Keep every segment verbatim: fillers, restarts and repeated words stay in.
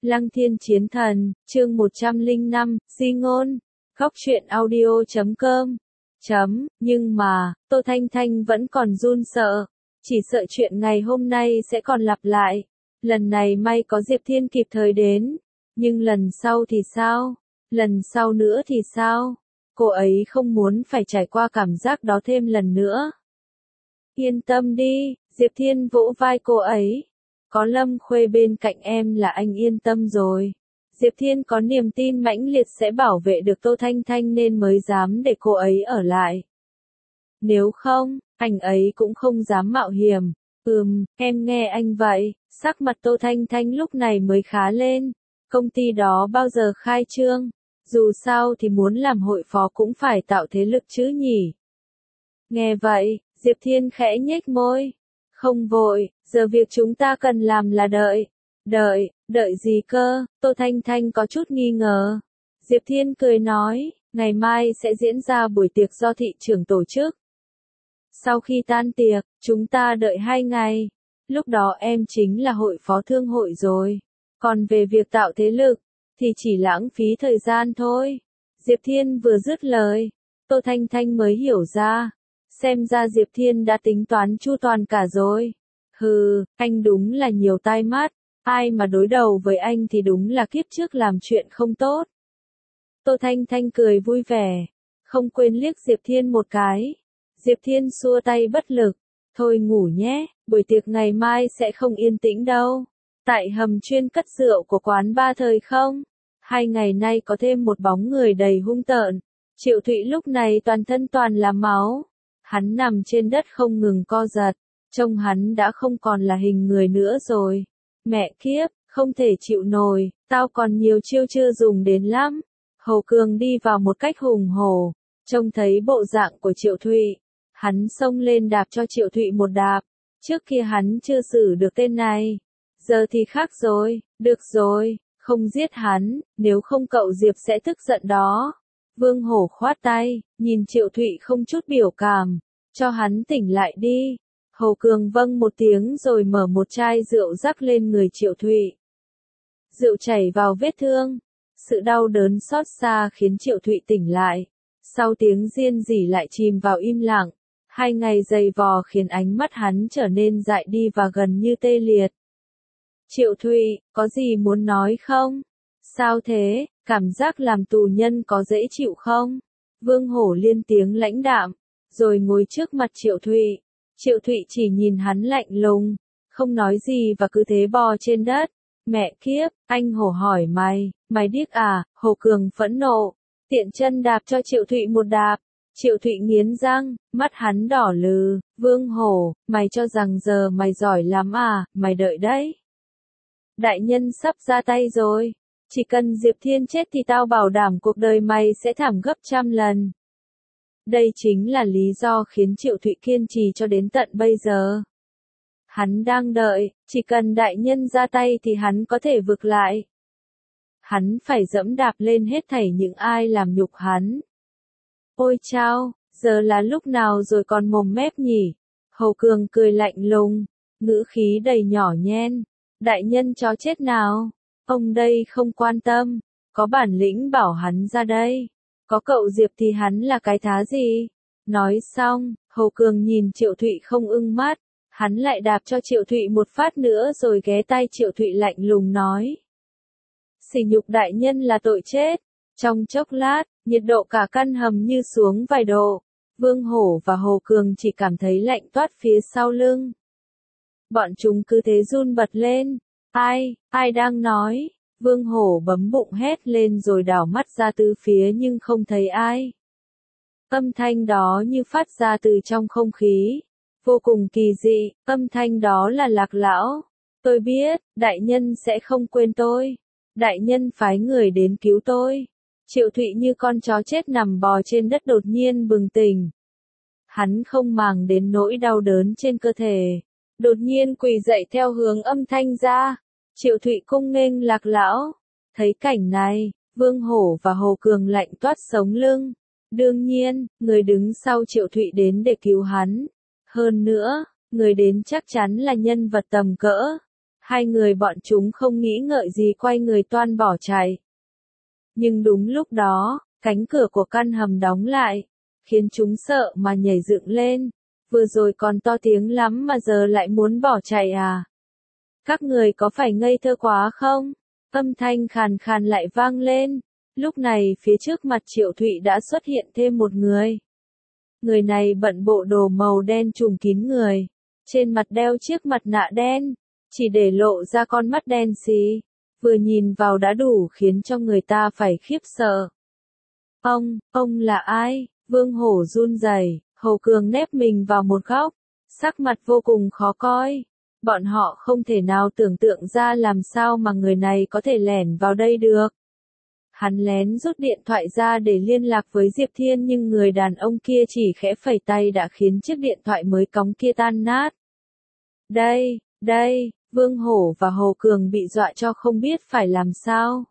Lăng Thiên Chiến Thần, chương một trăm lẻ năm, Di Ngôn, Góc truyện audio chấm com. Chấm, nhưng mà, Tô Thanh Thanh vẫn còn run sợ, chỉ sợ chuyện ngày hôm nay sẽ còn lặp lại. Lần này may có Diệp Thiên kịp thời đến, nhưng lần sau thì sao? Lần sau nữa thì sao? Cô ấy không muốn phải trải qua cảm giác đó thêm lần nữa. Yên tâm đi, Diệp Thiên vỗ vai cô ấy. Có Lâm Khuê bên cạnh em là anh yên tâm rồi. Diệp Thiên có niềm tin mãnh liệt sẽ bảo vệ được Tô Thanh Thanh nên mới dám để cô ấy ở lại. Nếu không, anh ấy cũng không dám mạo hiểm. Ừm, em nghe anh vậy. Sắc mặt Tô Thanh Thanh lúc này mới khá lên. Công ty đó bao giờ khai trương? Dù sao thì muốn làm hội phó cũng phải tạo thế lực chứ nhỉ. Nghe vậy, Diệp Thiên khẽ nhếch môi. Không vội, giờ việc chúng ta cần làm là đợi. Đợi, đợi gì cơ? Tô Thanh Thanh có chút nghi ngờ. Diệp Thiên cười nói, ngày mai sẽ diễn ra buổi tiệc do thị trưởng tổ chức. Sau khi tan tiệc, chúng ta đợi hai ngày. Lúc đó em chính là hội phó thương hội rồi. Còn về việc tạo thế lực, thì chỉ lãng phí thời gian thôi. Diệp Thiên vừa dứt lời, Tô Thanh Thanh mới hiểu ra. Xem ra Diệp Thiên đã tính toán chu toàn cả rồi. Hừ, anh đúng là nhiều tai mắt. Ai mà đối đầu với anh thì đúng là kiếp trước làm chuyện không tốt. Tô Thanh Thanh cười vui vẻ, không quên liếc Diệp Thiên một cái. Diệp Thiên xua tay bất lực. Thôi ngủ nhé, buổi tiệc ngày mai sẽ không yên tĩnh đâu. Tại hầm chuyên cất rượu của quán ba thời không? Hai ngày nay có thêm một bóng người đầy hung tợn. Triệu Thụy lúc này toàn thân toàn là máu. Hắn nằm trên đất không ngừng co giật. Trông hắn đã không còn là hình người nữa rồi. Mẹ kiếp, không thể chịu nổi, tao còn nhiều chiêu chưa dùng đến lắm. Hồ Cường đi vào một cách hùng hổ. Trông thấy bộ dạng của Triệu Thụy. Hắn xông lên đạp cho Triệu Thụy một đạp. Trước kia hắn chưa xử được tên này. Giờ thì khác rồi, được rồi, không giết hắn, nếu không cậu Diệp sẽ tức giận đó. Vương Hổ khoát tay, nhìn Triệu Thụy không chút biểu cảm, cho hắn tỉnh lại đi. Hồ Cường vâng một tiếng rồi mở một chai rượu rắc lên người Triệu Thụy. Rượu chảy vào vết thương, sự đau đớn xót xa khiến Triệu Thụy tỉnh lại. Sau tiếng riêng rỉ lại chìm vào im lặng, hai ngày dày vò khiến ánh mắt hắn trở nên dại đi và gần như tê liệt. Triệu Thụy, có gì muốn nói không? Sao thế, cảm giác làm tù nhân có dễ chịu không? Vương Hổ liên tiếng lãnh đạm, rồi ngồi trước mặt Triệu Thụy. Triệu Thụy chỉ nhìn hắn lạnh lùng, không nói gì và cứ thế bò trên đất. Mẹ kiếp, anh Hổ hỏi mày, mày điếc à? Hồ Cường phẫn nộ, tiện chân đạp cho Triệu Thụy một đạp. Triệu Thụy nghiến răng, mắt hắn đỏ lừ. Vương Hổ, mày cho rằng giờ mày giỏi lắm à? Mày đợi đấy. Đại nhân sắp ra tay rồi. Chỉ cần Diệp Thiên chết thì tao bảo đảm cuộc đời mày sẽ thảm gấp trăm lần. Đây chính là lý do khiến Triệu Thụy kiên trì cho đến tận bây giờ. Hắn đang đợi, chỉ cần đại nhân ra tay thì hắn có thể vực lại. Hắn phải dẫm đạp lên hết thảy những ai làm nhục hắn. Ôi chao, giờ là lúc nào rồi còn mồm mép nhỉ? Hồ Cường cười lạnh lùng, ngữ khí đầy nhỏ nhen. Đại nhân chó chết nào? Ông đây không quan tâm, có bản lĩnh bảo hắn ra đây. Có cậu Diệp thì hắn là cái thá gì? Nói xong, Hồ Cường nhìn Triệu Thụy không ưng mắt, hắn lại đạp cho Triệu Thụy một phát nữa rồi ghé tay Triệu Thụy lạnh lùng nói. Sỉ nhục đại nhân là tội chết. Trong chốc lát, nhiệt độ cả căn hầm như xuống vài độ. Vương Hổ và Hồ Cường chỉ cảm thấy lạnh toát phía sau lưng. Bọn chúng cứ thế run bật lên. Ai, ai đang nói? Vương Hổ bấm bụng hét lên rồi đảo mắt ra tứ phía nhưng không thấy ai. Âm thanh đó như phát ra từ trong không khí. Vô cùng kỳ dị, âm thanh đó là Lạc Lão. Tôi biết, đại nhân sẽ không quên tôi. Đại nhân phái người đến cứu tôi. Triệu Thụy như con chó chết nằm bò trên đất đột nhiên bừng tỉnh. Hắn không màng đến nỗi đau đớn trên cơ thể. Đột nhiên quỳ dậy theo hướng âm thanh ra. Triệu Thụy cung nghênh Lạc Lão. Thấy cảnh này, Vương Hổ và Hồ Cường lạnh toát sống lưng. Đương nhiên, người đứng sau Triệu Thụy đến để cứu hắn. Hơn nữa, người đến chắc chắn là nhân vật tầm cỡ. Hai người bọn chúng không nghĩ ngợi gì quay người toan bỏ chạy. Nhưng đúng lúc đó, cánh cửa của căn hầm đóng lại, khiến chúng sợ mà nhảy dựng lên. Vừa rồi còn to tiếng lắm mà giờ lại muốn bỏ chạy à? Các người có phải ngây thơ quá không? Âm thanh khàn khàn lại vang lên. Lúc này phía trước mặt Triệu Thụy đã xuất hiện thêm một người. Người này bận bộ đồ màu đen trùm kín người. Trên mặt đeo chiếc mặt nạ đen, chỉ để lộ ra con mắt đen xì. Vừa nhìn vào đã đủ khiến cho người ta phải khiếp sợ. Ông, ông là ai? Vương Hổ run rẩy, Hồ Cường nép mình vào một góc, sắc mặt vô cùng khó coi. Bọn họ không thể nào tưởng tượng ra làm sao mà người này có thể lẻn vào đây được. Hắn lén rút điện thoại ra để liên lạc với Diệp Thiên nhưng người đàn ông kia chỉ khẽ phẩy tay đã khiến chiếc điện thoại mới cóng kia tan nát. Đây, đây, Vương Hổ và Hồ Cường bị dọa cho không biết phải làm sao.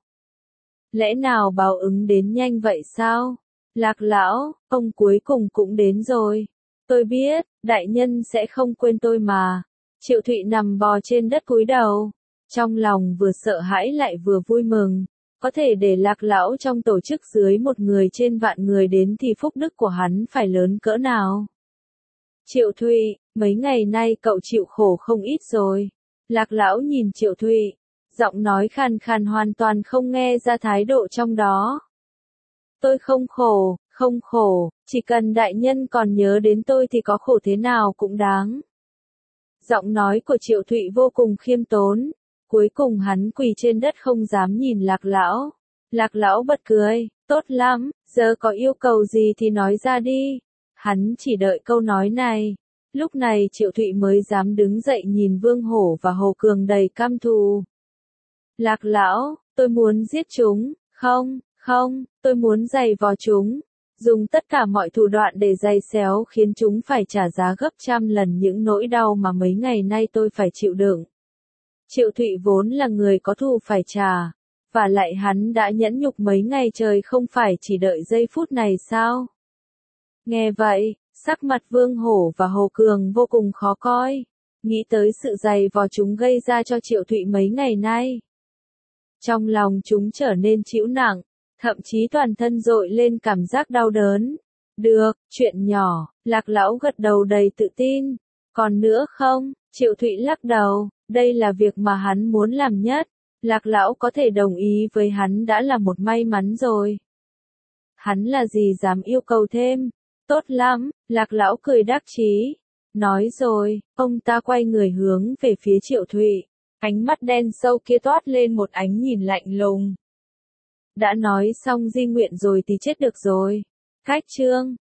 Lẽ nào báo ứng đến nhanh vậy sao? Lạc lão, ông cuối cùng cũng đến rồi. Tôi biết, đại nhân sẽ không quên tôi mà. Triệu Thụy nằm bò trên đất cúi đầu. Trong lòng vừa sợ hãi lại vừa vui mừng. Có thể để Lạc lão trong tổ chức dưới một người trên vạn người đến thì phúc đức của hắn phải lớn cỡ nào. Triệu Thụy, mấy ngày nay cậu chịu khổ không ít rồi. Lạc lão nhìn Triệu Thụy, giọng nói khàn khàn hoàn toàn không nghe ra thái độ trong đó. Tôi không khổ, không khổ, chỉ cần đại nhân còn nhớ đến tôi thì có khổ thế nào cũng đáng. Giọng nói của Triệu Thụy vô cùng khiêm tốn, cuối cùng hắn quỳ trên đất không dám nhìn Lạc lão. Lạc lão bật cười, tốt lắm, giờ có yêu cầu gì thì nói ra đi. Hắn chỉ đợi câu nói này. Lúc này Triệu Thụy mới dám đứng dậy nhìn Vương Hổ và Hồ Cường đầy căm thù. Lạc lão, tôi muốn giết chúng, không, không, tôi muốn giày vò chúng, dùng tất cả mọi thủ đoạn để giày xéo khiến chúng phải trả giá gấp trăm lần những nỗi đau mà mấy ngày nay tôi phải chịu đựng. Triệu Thụy vốn là người có thù phải trả, và lại hắn đã nhẫn nhục mấy ngày trời không phải chỉ đợi giây phút này sao? Nghe vậy, sắc mặt Vương Hổ và Hồ Cường vô cùng khó coi, nghĩ tới sự giày vò chúng gây ra cho Triệu Thụy mấy ngày nay. Trong lòng chúng trở nên trĩu nặng, thậm chí toàn thân dội lên cảm giác đau đớn. Được, chuyện nhỏ, Lạc lão gật đầu đầy tự tin. Còn nữa không? Triệu Thụy lắc đầu, đây là việc mà hắn muốn làm nhất. Lạc lão có thể đồng ý với hắn đã là một may mắn rồi. Hắn là gì dám yêu cầu thêm? Tốt lắm, Lạc lão cười đắc chí. Nói rồi, ông ta quay người hướng về phía Triệu Thụy. Ánh mắt đen sâu kia toát lên một ánh nhìn lạnh lùng. Đã nói xong di nguyện rồi thì chết được rồi. Cách chương